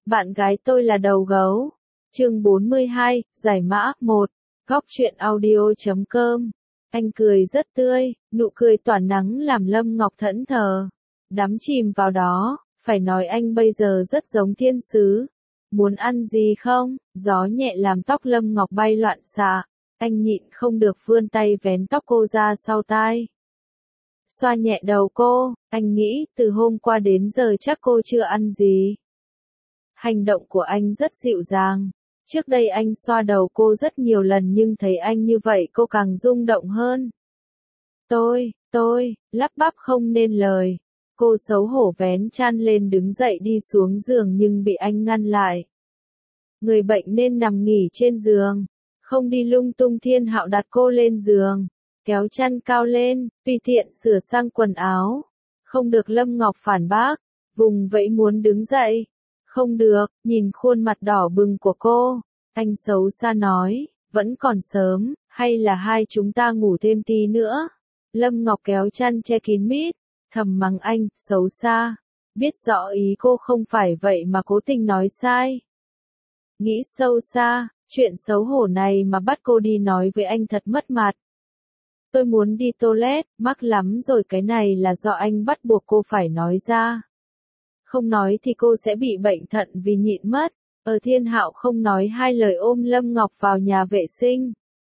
Bạn gái tôi là đầu gấu. Chương 42, giải mã 1. Góc truyện audio.com. Anh cười rất tươi, nụ cười tỏa nắng làm Lâm Ngọc thẫn thờ. Đắm chìm vào đó, phải nói anh bây giờ rất giống thiên sứ. Muốn ăn gì không? Gió nhẹ làm tóc Lâm Ngọc bay loạn xạ. Anh nhịn không được vươn tay vén tóc cô ra sau tai. Xoa nhẹ đầu cô, anh nghĩ từ hôm qua đến giờ chắc cô chưa ăn gì. Hành động của anh rất dịu dàng. Trước đây anh xoa đầu cô rất nhiều lần nhưng thấy anh như vậy cô càng rung động hơn. Tôi, lắp bắp không nên lời. Cô xấu hổ vén chăn lên đứng dậy đi xuống giường nhưng bị anh ngăn lại. Người bệnh nên nằm nghỉ trên giường, không đi lung tung. Thiên Hạo đặt cô lên giường, kéo chăn cao lên, tùy tiện sửa sang quần áo. Không được, Lâm Ngọc phản bác, vùng vẫy muốn đứng dậy. Không được, nhìn khuôn mặt đỏ bừng của cô, anh xấu xa nói, vẫn còn sớm, hay là hai chúng ta ngủ thêm tí nữa. Lâm Ngọc kéo chăn che kín mít, thầm mắng anh, xấu xa. Biết rõ ý cô không phải vậy mà cố tình nói sai. Nghĩ sâu xa, chuyện xấu hổ này mà bắt cô đi nói với anh thật mất mặt. Tôi muốn đi toilet, mắc lắm rồi, cái này là do anh bắt buộc cô phải nói ra. Không nói thì cô sẽ bị bệnh thận vì nhịn mất. Thiên Hạo không nói hai lời ôm Lâm Ngọc vào nhà vệ sinh.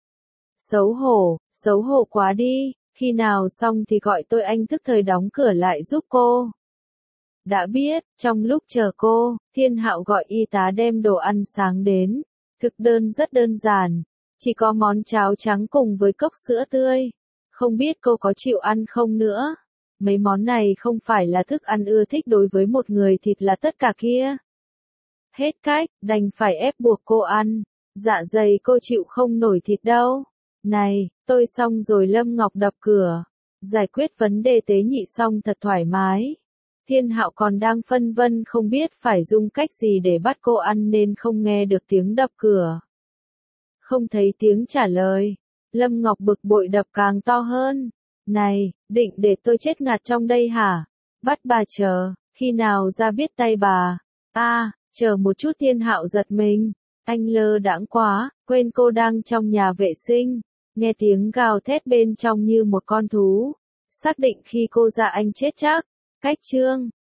Xấu hổ quá đi, khi nào xong thì gọi tôi, anh thức thời đóng cửa lại giúp cô. Đã biết. Trong lúc chờ cô, Thiên Hạo gọi y tá đem đồ ăn sáng đến. Thực đơn rất đơn giản, chỉ có món cháo trắng cùng với cốc sữa tươi. Không biết cô có chịu ăn không nữa. Mấy món này không phải là thức ăn ưa thích đối với một người, thịt là tất cả kia. Hết cách, đành phải ép buộc cô ăn. Dạ dày cô chịu không nổi thịt đâu. Này, tôi xong rồi. Lâm Ngọc đập cửa. Giải quyết vấn đề tế nhị xong thật thoải mái. Thiên Hạo còn đang phân vân không biết phải dùng cách gì để bắt cô ăn nên không nghe được tiếng đập cửa. Không thấy tiếng trả lời. Lâm Ngọc bực bội đập càng to hơn. Này, định để tôi chết ngạt trong đây hả? Bắt bà chờ, khi nào ra biết tay bà? Chờ một chút. Thiên Hạo giật mình. Anh lơ đãng quá, quên cô đang trong nhà vệ sinh. Nghe tiếng gào thét bên trong như một con thú. Xác định khi cô ra anh chết chắc. Cách chương